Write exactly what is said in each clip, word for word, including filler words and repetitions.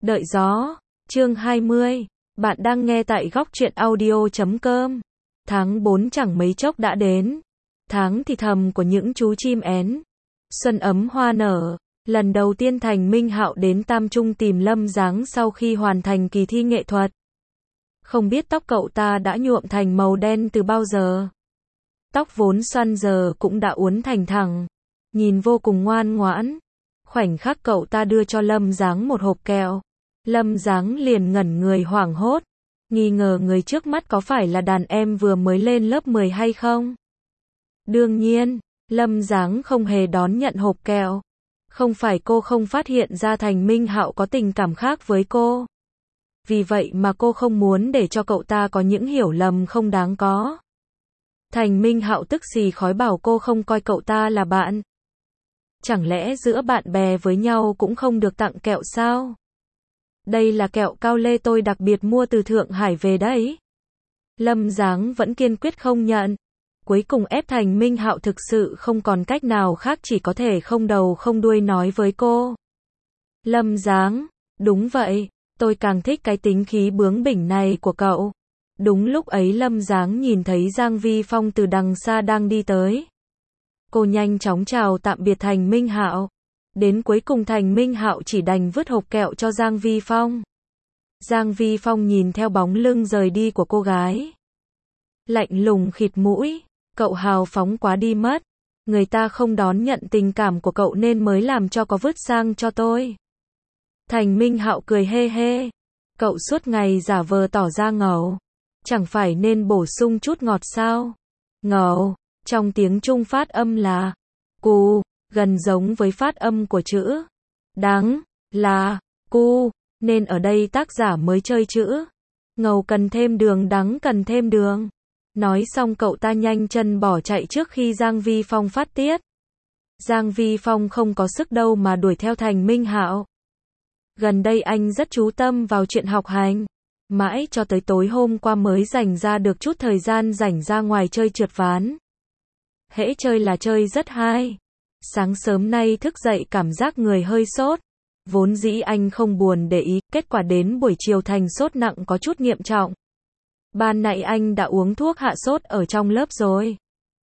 Đợi gió, chương hai mươi, bạn đang nghe tại góc truyện audio chấm com. Tháng bốn chẳng mấy chốc đã đến. Tháng thì thầm của những chú chim én. Xuân ấm hoa nở. Lần đầu tiên Thành Minh Hạo đến Tam Trung tìm Lâm Giáng sau khi hoàn thành kỳ thi nghệ thuật. Không biết tóc cậu ta đã nhuộm thành màu đen từ bao giờ. Tóc vốn xoăn giờ cũng đã uốn thành thẳng. Nhìn vô cùng ngoan ngoãn. Khoảnh khắc cậu ta đưa cho Lâm Giáng một hộp kẹo. Lâm Giáng liền ngẩn người hoảng hốt. Nghi ngờ người trước mắt có phải là đàn em vừa mới lên lớp mười hay không? Đương nhiên, Lâm Giáng không hề đón nhận hộp kẹo. Không phải cô không phát hiện ra Thành Minh Hạo có tình cảm khác với cô. Vì vậy mà cô không muốn để cho cậu ta có những hiểu lầm không đáng có. Thành Minh Hạo tức xì khói bảo cô không coi cậu ta là bạn. Chẳng lẽ giữa bạn bè với nhau cũng không được tặng kẹo sao? Đây là kẹo cao lê tôi đặc biệt mua từ Thượng Hải về đấy. Lâm Giáng vẫn kiên quyết không nhận. Cuối cùng ép Thành Minh Hạo thực sự không còn cách nào khác, chỉ có thể không đầu không đuôi nói với cô. Lâm Giáng, đúng vậy, tôi càng thích cái tính khí bướng bỉnh này của cậu. Đúng lúc ấy Lâm Giáng nhìn thấy Giang Vi Phong từ đằng xa đang đi tới. Cô nhanh chóng chào tạm biệt Thành Minh Hạo. Đến cuối cùng Thành Minh Hạo chỉ đành vứt hộp kẹo cho Giang Vi Phong. Giang Vi Phong nhìn theo bóng lưng rời đi của cô gái. Lạnh lùng khịt mũi, cậu hào phóng quá đi mất. Người ta không đón nhận tình cảm của cậu nên mới làm cho có vứt sang cho tôi. Thành Minh Hạo cười hê hê. Cậu suốt ngày giả vờ tỏ ra ngầu. Chẳng phải nên bổ sung chút ngọt sao? Ngầu, trong tiếng Trung phát âm là cu, gần giống với phát âm của chữ đắng là cu, nên ở đây tác giả mới chơi chữ ngầu cần thêm đường, đắng cần thêm đường. Nói xong cậu ta nhanh chân bỏ chạy trước khi Giang Vi Phong phát tiết. Giang Vi Phong không có sức đâu mà đuổi theo Thành Minh Hạo. Gần đây anh rất chú tâm vào chuyện học hành. Mãi cho tới tối hôm qua mới dành ra được chút thời gian rảnh ra ngoài chơi trượt ván. Hễ chơi là chơi rất hay. Sáng sớm nay thức dậy cảm giác người hơi sốt. Vốn dĩ anh không buồn để ý, kết quả đến buổi chiều thành sốt nặng có chút nghiêm trọng. Ban nãy anh đã uống thuốc hạ sốt ở trong lớp rồi.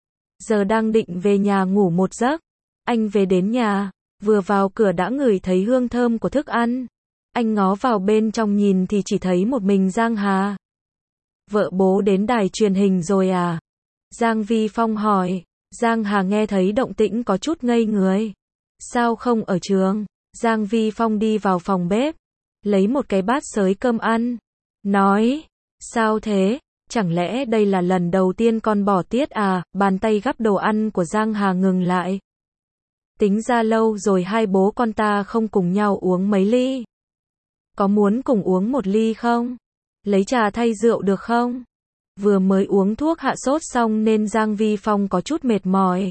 Giờ đang định về nhà ngủ một giấc. Anh về đến nhà, vừa vào cửa đã ngửi thấy hương thơm của thức ăn. Anh ngó vào bên trong nhìn thì chỉ thấy một mình Giang Hà. Vợ bố đến đài truyền hình rồi à? Giang Vi Phong hỏi. Giang Hà nghe thấy động tĩnh có chút ngây người. Sao không ở trường? Giang Vi Phong đi vào phòng bếp, lấy một cái bát xới cơm ăn. Nói, sao thế? Chẳng lẽ đây là lần đầu tiên con bỏ tiết à? Bàn tay gắp đồ ăn của Giang Hà ngừng lại. Tính ra lâu rồi hai bố con ta không cùng nhau uống mấy ly. Có muốn cùng uống một ly không? Lấy trà thay rượu được không? Vừa mới uống thuốc hạ sốt xong nên Giang Vi Phong có chút mệt mỏi.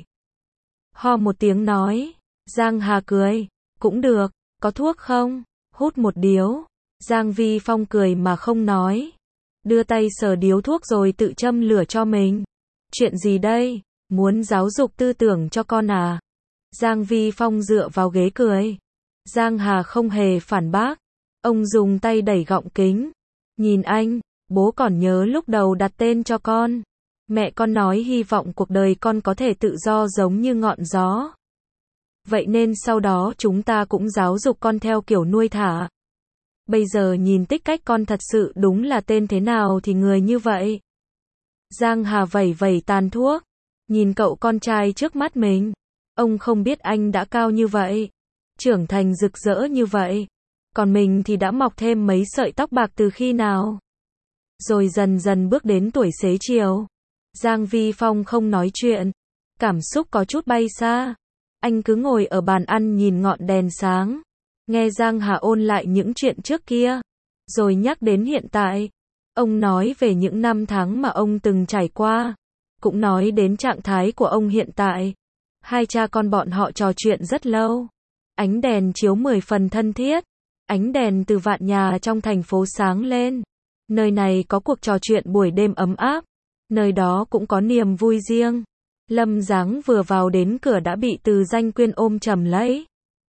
Ho một tiếng nói. Giang Hà cười. Cũng được, có thuốc không? Hút một điếu. Giang Vi Phong cười mà không nói. Đưa tay sờ điếu thuốc rồi tự châm lửa cho mình. Chuyện gì đây? Muốn giáo dục tư tưởng cho con à? Giang Vi Phong dựa vào ghế cười. Giang Hà không hề phản bác. Ông dùng tay đẩy gọng kính. Nhìn anh, bố còn nhớ lúc đầu đặt tên cho con. Mẹ con nói hy vọng cuộc đời con có thể tự do giống như ngọn gió. Vậy nên sau đó chúng ta cũng giáo dục con theo kiểu nuôi thả. Bây giờ nhìn tích cách con thật sự đúng là tên thế nào thì người như vậy. Giang Hà vẩy vẩy tàn thuốc. Nhìn cậu con trai trước mắt mình. Ông không biết anh đã cao như vậy. Trưởng thành rực rỡ như vậy. Còn mình thì đã mọc thêm mấy sợi tóc bạc từ khi nào. Rồi dần dần bước đến tuổi xế chiều. Giang Vi Phong không nói chuyện. Cảm xúc có chút bay xa. Anh cứ ngồi ở bàn ăn nhìn ngọn đèn sáng. Nghe Giang Hà ôn lại những chuyện trước kia. Rồi nhắc đến hiện tại. Ông nói về những năm tháng mà ông từng trải qua. Cũng nói đến trạng thái của ông hiện tại. Hai cha con bọn họ trò chuyện rất lâu. Ánh đèn chiếu mười phần thân thiết. Ánh đèn từ vạn nhà trong thành phố sáng lên. Nơi này có cuộc trò chuyện buổi đêm ấm áp. Nơi đó cũng có niềm vui riêng. Lâm Giáng vừa vào đến cửa đã bị Từ Danh Quyên ôm chầm lấy.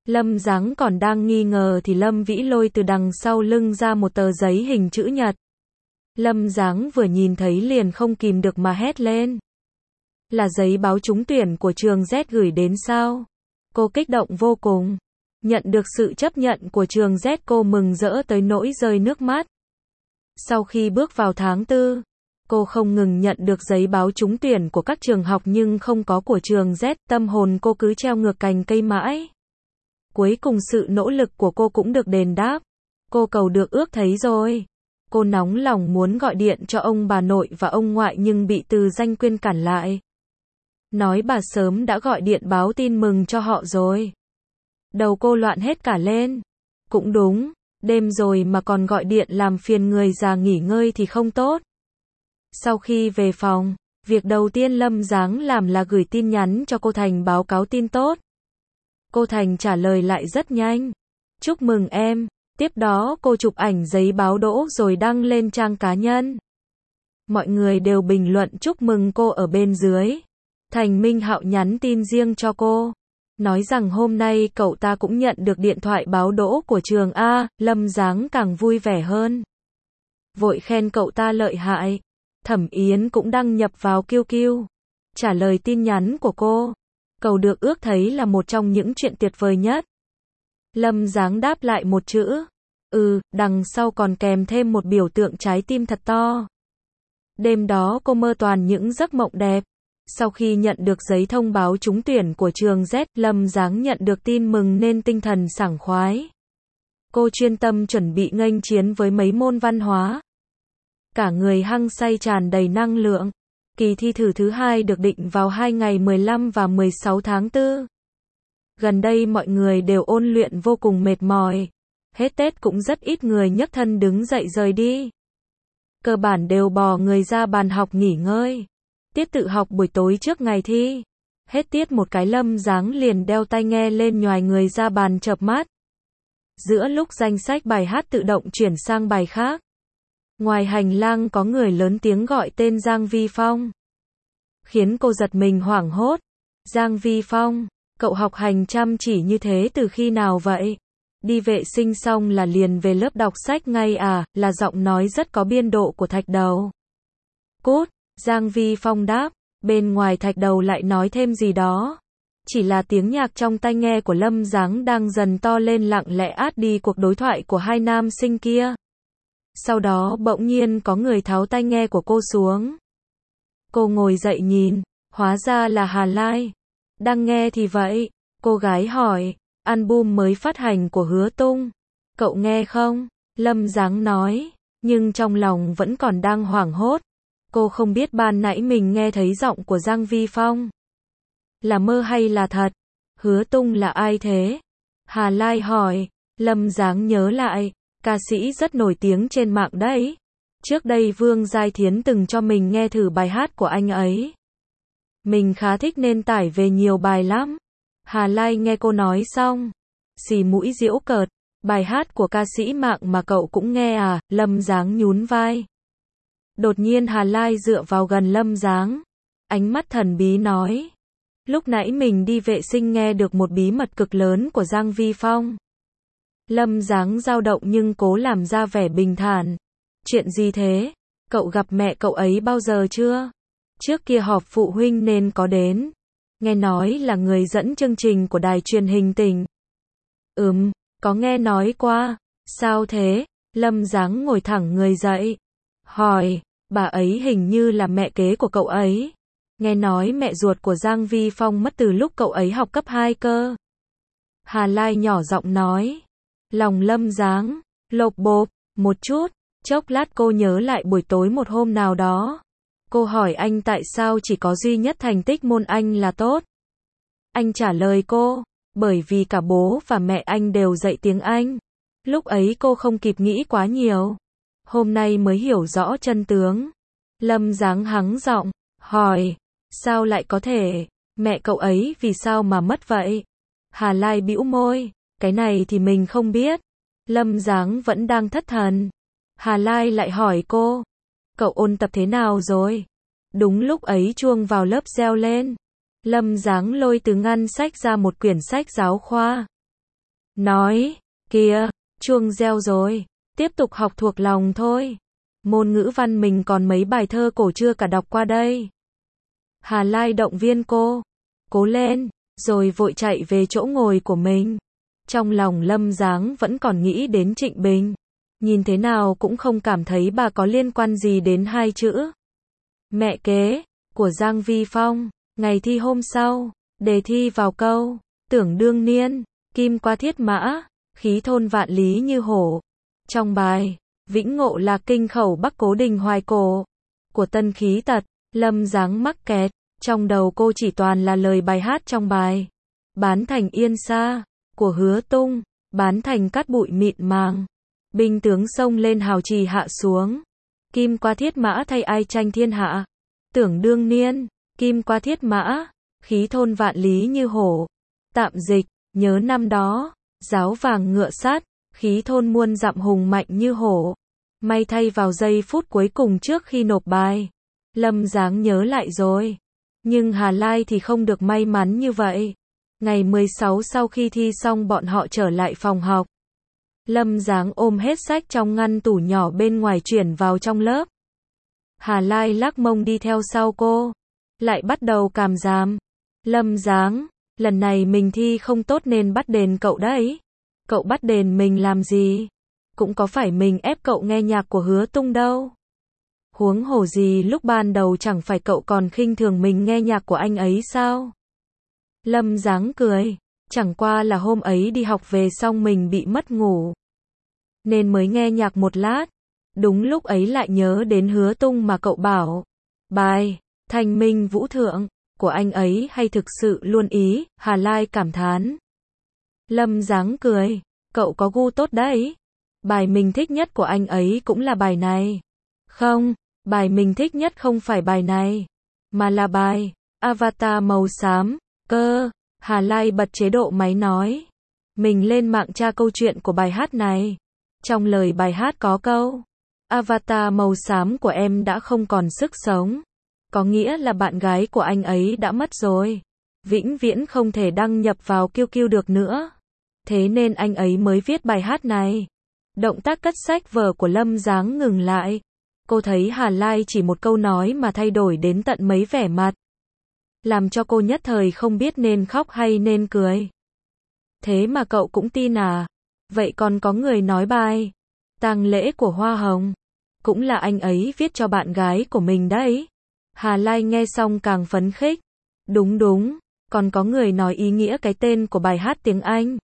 Lâm Giáng còn đang nghi ngờ thì Lâm Vĩ Lôi từ đằng sau lưng ra một tờ giấy hình chữ nhật. Lâm Giáng vừa nhìn thấy liền không kìm được mà hét lên. Là giấy báo trúng tuyển của trường Z gửi đến sao? Cô kích động vô cùng. Nhận được sự chấp nhận của trường Z, cô mừng rỡ tới nỗi rơi nước mắt. Sau khi bước vào tháng tư, cô không ngừng nhận được giấy báo trúng tuyển của các trường học nhưng không có của trường Z, tâm hồn cô cứ treo ngược cành cây mãi. Cuối cùng sự nỗ lực của cô cũng được đền đáp. Cô cầu được ước thấy rồi. Cô nóng lòng muốn gọi điện cho ông bà nội và ông ngoại nhưng bị Từ Danh Quyên cản lại. Nói bà sớm đã gọi điện báo tin mừng cho họ rồi. Đầu cô loạn hết cả lên. Cũng đúng, đêm rồi mà còn gọi điện làm phiền người già nghỉ ngơi thì không tốt. Sau khi về phòng, việc đầu tiên Lâm Giáng làm là gửi tin nhắn cho cô Thành báo cáo tin tốt. Cô Thành trả lời lại rất nhanh. Chúc mừng em. Tiếp đó cô chụp ảnh giấy báo đỗ rồi đăng lên trang cá nhân. Mọi người đều bình luận chúc mừng cô ở bên dưới. Thành Minh Hạo nhắn tin riêng cho cô. Nói rằng hôm nay cậu ta cũng nhận được điện thoại báo đỗ của trường A. Lâm Giáng càng vui vẻ hơn. Vội khen cậu ta lợi hại. Thẩm Yến cũng đăng nhập vào Q Q. Trả lời tin nhắn của cô. Cầu được ước thấy là một trong những chuyện tuyệt vời nhất. Lâm Giáng đáp lại một chữ. Ừ, đằng sau còn kèm thêm một biểu tượng trái tim thật to. Đêm đó cô mơ toàn những giấc mộng đẹp. Sau khi nhận được giấy thông báo trúng tuyển của trường Z, Lâm Giáng nhận được tin mừng nên tinh thần sảng khoái. Cô chuyên tâm chuẩn bị nghênh chiến với mấy môn văn hóa. Cả người hăng say tràn đầy năng lượng. Kỳ thi thử thứ hai được định vào hai ngày mười lăm và mười sáu tháng tư. Gần đây mọi người đều ôn luyện vô cùng mệt mỏi. Hết Tết cũng rất ít người nhấc thân đứng dậy rời đi. Cơ bản đều bò người ra bàn học nghỉ ngơi. Tiết tự học buổi tối trước ngày thi. Hết tiết một cái Lâm Giáng liền đeo tai nghe lên nhoài người ra bàn chợp mắt. Giữa lúc danh sách bài hát tự động chuyển sang bài khác. Ngoài hành lang có người lớn tiếng gọi tên Giang Vi Phong. Khiến cô giật mình hoảng hốt. Giang Vi Phong, cậu học hành chăm chỉ như thế từ khi nào vậy? Đi vệ sinh xong là liền về lớp đọc sách ngay à, là giọng nói rất có biên độ của Thạch Đầu. Cút, Giang Vi Phong đáp, bên ngoài Thạch Đầu lại nói thêm gì đó. Chỉ là tiếng nhạc trong tai nghe của Lâm Giáng đang dần to lên lặng lẽ át đi cuộc đối thoại của hai nam sinh kia. Sau đó bỗng nhiên có người tháo tai nghe của cô xuống. Cô ngồi dậy nhìn, hóa ra là Hà Lai. Đang nghe thì vậy, cô gái hỏi, album mới phát hành của Hứa Tung. Cậu nghe không? Lâm Giáng nói, nhưng trong lòng vẫn còn đang hoảng hốt. Cô không biết ban nãy mình nghe thấy giọng của Giang Vi Phong. Là mơ hay là thật? Hứa Tung là ai thế? Hà Lai hỏi, Lâm Giáng nhớ lại, ca sĩ rất nổi tiếng trên mạng đấy. Trước đây Vương Giai Thiến từng cho mình nghe thử bài hát của anh ấy. Mình khá thích nên tải về nhiều bài lắm. Hà Lai nghe cô nói xong, xì mũi giễu cợt, bài hát của ca sĩ mạng mà cậu cũng nghe à? Lâm Giáng nhún vai. Đột nhiên Hà Lai dựa vào gần Lâm Giáng, ánh mắt thần bí nói, lúc nãy mình đi vệ sinh nghe được một bí mật cực lớn của Giang Vi Phong. Lâm Giáng dao động nhưng cố làm ra vẻ bình thản. Chuyện gì thế? Cậu gặp mẹ cậu ấy bao giờ chưa? Trước kia họp phụ huynh nên có đến. Nghe nói là người dẫn chương trình của đài truyền hình tỉnh. Ừm, có nghe nói qua. Sao thế? Lâm Giáng ngồi thẳng người dậy. Hỏi, bà ấy hình như là mẹ kế của cậu ấy. Nghe nói mẹ ruột của Giang Vi Phong mất từ lúc cậu ấy học cấp hai cơ. Hà Lai nhỏ giọng nói. Lòng Lâm Giáng lộp bộp một chút, chốc lát cô nhớ lại buổi tối một hôm nào đó. Cô hỏi anh tại sao chỉ có duy nhất thành tích môn Anh là tốt. Anh trả lời cô, bởi vì cả bố và mẹ anh đều dạy tiếng Anh. Lúc ấy cô không kịp nghĩ quá nhiều. Hôm nay mới hiểu rõ chân tướng. Lâm Giáng hắng giọng, hỏi, sao lại có thể, mẹ cậu ấy vì sao mà mất vậy? Hà Lai bĩu môi, cái này thì mình không biết. Lâm Giáng vẫn đang thất thần. Hà Lai lại hỏi cô, cậu ôn tập thế nào rồi? Đúng lúc ấy chuông vào lớp reo lên. Lâm Giáng lôi từ ngăn sách ra một quyển sách giáo khoa. nói, kìa, chuông reo rồi, tiếp tục học thuộc lòng thôi. Môn ngữ văn mình còn mấy bài thơ cổ chưa cả đọc qua đây. Hà Lai động viên cô, cố lên, rồi vội chạy về chỗ ngồi của mình. Trong lòng Lâm Giáng vẫn còn nghĩ đến Trịnh Bình. Nhìn thế nào cũng không cảm thấy bà có liên quan gì đến hai chữ mẹ kế của Giang Vi Phong. Ngày thi hôm sau, đề thi vào câu tưởng đương niên, kim qua thiết mã, khí thôn vạn lý như hổ. Trong bài, vĩnh ngộ là kinh khẩu bắc cố đình hoài cổ của Tân Khí Tật. Lâm Giáng mắc kẹt, trong đầu cô chỉ toàn là lời bài hát trong bài. Bán thành yên xa, của Hứa Tung, bán thành cát bụi mịn màng. Binh tướng xông lên hào trì hạ xuống. Kim qua thiết mã thay ai tranh thiên hạ. Tưởng đương niên, kim qua thiết mã, khí thôn vạn lý như hổ. Tạm dịch, nhớ năm đó, giáo vàng ngựa sát, khí thôn muôn dặm hùng mạnh như hổ. May thay vào giây phút cuối cùng trước khi nộp bài. Lâm Giáng nhớ lại rồi. Nhưng Hà Lai thì không được may mắn như vậy. Ngày mười sáu sau khi thi xong bọn họ trở lại phòng học. Lâm Giáng ôm hết sách trong ngăn tủ nhỏ bên ngoài chuyển vào trong lớp. Hà Lai lắc mông đi theo sau cô. Lại bắt đầu càm ràm. Lâm Giáng, lần này mình thi không tốt nên bắt đền cậu đấy. Cậu bắt đền mình làm gì? Cũng có phải mình ép cậu nghe nhạc của Hứa Tung đâu. Huống hồ gì lúc ban đầu chẳng phải cậu còn khinh thường mình nghe nhạc của anh ấy sao? Lâm Giáng cười. Chẳng qua là hôm ấy đi học về xong mình bị mất ngủ. Nên mới nghe nhạc một lát. Đúng lúc ấy lại nhớ đến Hứa Tung mà cậu bảo. Bài, Thanh Minh Vũ Thượng, của anh ấy hay thực sự luôn ý, Hà Lai cảm thán. Lâm Giáng cười. Cậu có gu tốt đấy. Bài mình thích nhất của anh ấy cũng là bài này. Không, bài mình thích nhất không phải bài này. Mà là bài, Avatar màu xám, cơ. Hà Lai bật chế độ máy nói. Mình lên mạng tra câu chuyện của bài hát này. Trong lời bài hát có câu. Avatar màu xám của em đã không còn sức sống. Có nghĩa là bạn gái của anh ấy đã mất rồi. Vĩnh viễn không thể đăng nhập vào Q Q được nữa. Thế nên anh ấy mới viết bài hát này. Động tác cất sách vở của Lâm Giáng ngừng lại. Cô thấy Hà Lai chỉ một câu nói mà thay đổi đến tận mấy vẻ mặt. Làm cho cô nhất thời không biết nên khóc hay nên cười. Thế mà cậu cũng tin à? Vậy còn có người nói bài tang lễ của Hoa Hồng cũng là anh ấy viết cho bạn gái của mình đấy. Hà Lai nghe xong càng phấn khích. Đúng đúng, còn có người nói ý nghĩa cái tên của bài hát tiếng Anh.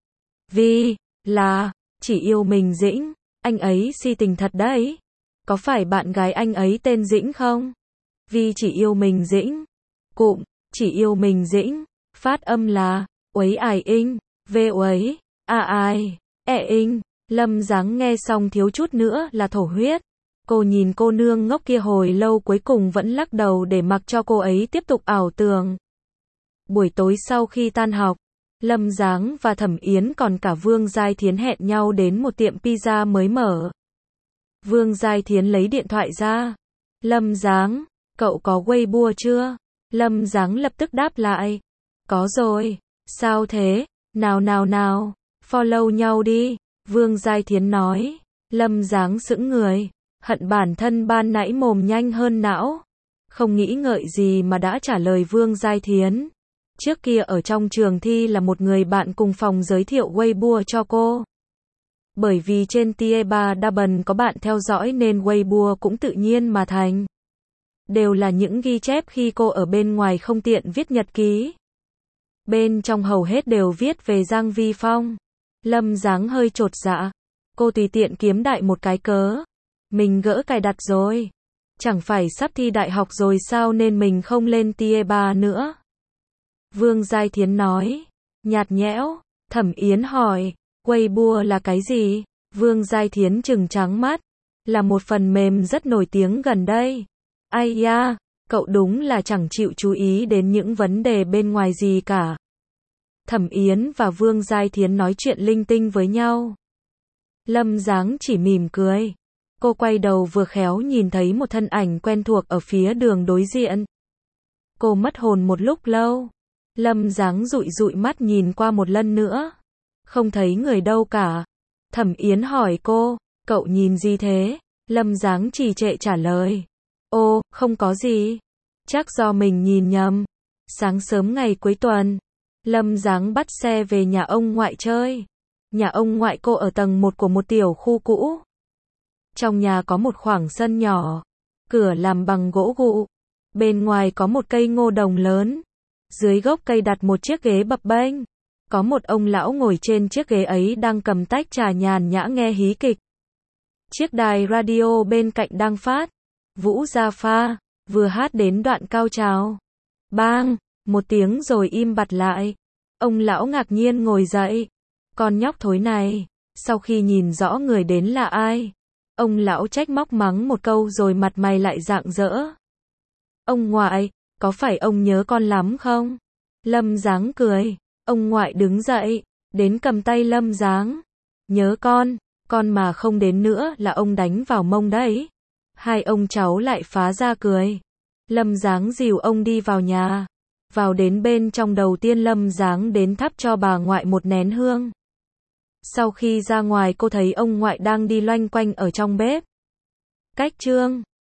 Vì là chỉ yêu mình Dĩnh, anh ấy si tình thật đấy. Có phải bạn gái anh ấy tên Dĩnh không? Vì chỉ yêu mình Dĩnh. Cụm, chỉ yêu mình Dĩnh, phát âm là uấy ai inh, vê uấy, a ai, e inh. Lâm Giáng nghe xong thiếu chút nữa là thổ huyết. Cô nhìn cô nương ngốc kia hồi lâu cuối cùng vẫn lắc đầu để mặc cho cô ấy tiếp tục ảo tưởng. Buổi tối sau khi tan học, Lâm Giáng và Thẩm Yến còn cả Vương Giai Thiến hẹn nhau đến một tiệm pizza mới mở. Vương Giai Thiến lấy điện thoại ra. Lâm Giáng, cậu có Weibo chưa? Lâm Giáng lập tức đáp lại. Có rồi. Sao thế? Nào nào nào, follow nhau đi. Vương Giai Thiến nói. Lâm Giáng sững người. Hận bản thân ban nãy mồm nhanh hơn não. Không nghĩ ngợi gì mà đã trả lời Vương Giai Thiến. Trước kia ở trong trường thi là một người bạn cùng phòng giới thiệu Weibo cho cô. Bởi vì trên Tie Ba Đaban có bạn theo dõi nên Weibo cũng tự nhiên mà thành. Đều là những ghi chép khi cô ở bên ngoài không tiện viết nhật ký. Bên trong hầu hết đều viết về Giang Vi Phong. Lâm Giáng hơi chột dạ. Cô tùy tiện kiếm đại một cái cớ. Mình gỡ cài đặt rồi. Chẳng phải sắp thi đại học rồi sao nên mình không lên Tie Ba nữa. Vương Giai Thiến nói. Nhạt nhẽo. Thẩm Yến hỏi. Weibo là cái gì? Vương Giai Thiến trừng trắng mắt. Là một phần mềm rất nổi tiếng gần đây. Ai da, cậu đúng là chẳng chịu chú ý đến những vấn đề bên ngoài gì cả. Thẩm Yến và Vương Giai Thiến nói chuyện linh tinh với nhau. Lâm Giáng chỉ mỉm cười. Cô quay đầu vừa khéo nhìn thấy một thân ảnh quen thuộc ở phía đường đối diện. Cô mất hồn một lúc lâu. Lâm Giáng dụi dụi mắt nhìn qua một lần nữa. Không thấy người đâu cả. Thẩm Yến hỏi cô, cậu nhìn gì thế? Lâm Giáng trì trệ trả lời. Ô, không có gì. Chắc do mình nhìn nhầm. Sáng sớm ngày cuối tuần, Lâm Giáng bắt xe về nhà ông ngoại chơi. Nhà ông ngoại cô ở tầng một của một tiểu khu cũ. Trong nhà có một khoảng sân nhỏ, cửa làm bằng gỗ gụ. Bên ngoài có một cây ngô đồng lớn. Dưới gốc cây đặt một chiếc ghế bập bênh. Có một ông lão ngồi trên chiếc ghế ấy đang cầm tách trà nhàn nhã nghe hí kịch. Chiếc đài radio bên cạnh đang phát Vũ Gia Pha, vừa hát đến đoạn cao trào. Bang, một tiếng rồi im bặt lại. Ông lão ngạc nhiên ngồi dậy. Con nhóc thối này, sau khi nhìn rõ người đến là ai, ông lão trách móc mắng một câu rồi mặt mày lại rạng rỡ. Ông ngoại, có phải ông nhớ con lắm không? Lâm Giáng cười. Ông ngoại đứng dậy, đến cầm tay Lâm Giáng. Nhớ con, con mà không đến nữa là ông đánh vào mông đấy. Hai ông cháu lại phá ra cười. Lâm Giáng dìu ông đi vào nhà. Vào đến bên trong đầu tiên Lâm Giáng đến thắp cho bà ngoại một nén hương. Sau khi ra ngoài cô thấy ông ngoại đang đi loanh quanh ở trong bếp. Cách chương